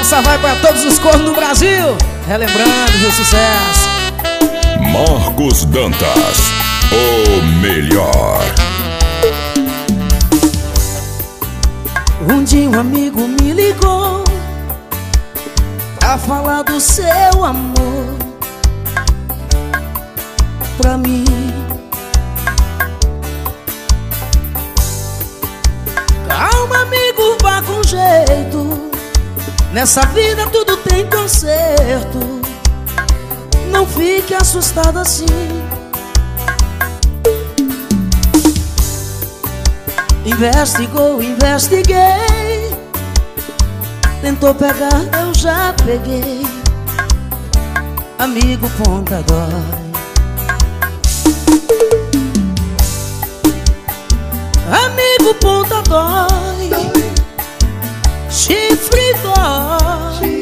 Essa vai pra todos os cornos do Brasil, relembrando o sucesso. Marcos Dantas, o melhor. Um dia um amigo me ligou pra falar do seu amor pra mim. Calma, amigo, vá com jeito. Nessa vida tudo tem conserto. Não fique assustado assim. Investigou, investiguei. Tentou pegar, eu já peguei. Amigo, ponta dói. Amigo, ponta dói. Chifre dói.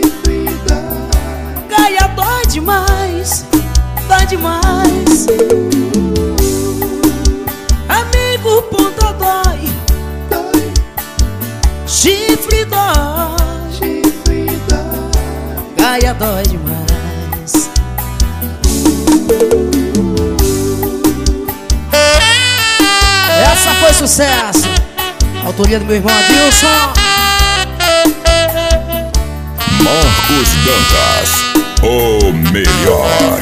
Gaia dói demais. Dói demais. Amigo, ponta dói. Chifre dói. Gaia dói demais. Essa foi sucesso. Autoria do meu irmão Adilson. Marcos Dantas, o melhor.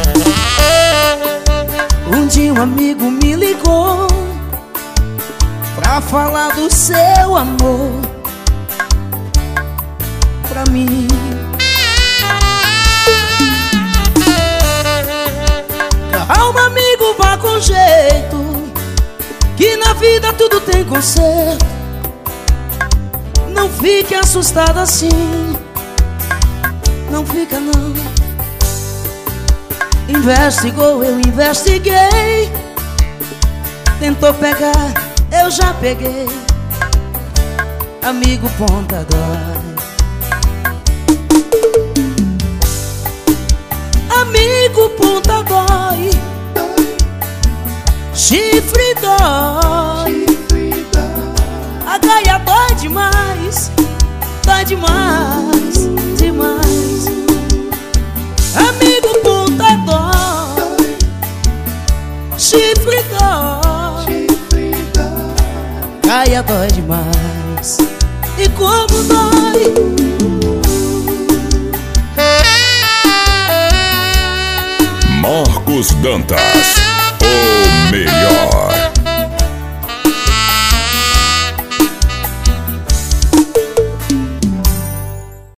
Um dia um amigo me ligou pra falar do seu amor pra mim. Calma, amigo, vá com jeito, que na vida tudo tem conserto. Não fique assustado assim. Não fica não. Investigou, eu investiguei. Tentou pegar, eu já peguei. Amigo, ponta dói. Amigo, ponta dói. Chifre dói. A gaia dói demais. Dói demais, demais. Amigo, ponta dói. Chifre dói. Gaia dói demais. E como dói. Marcos Dantas, o melhor.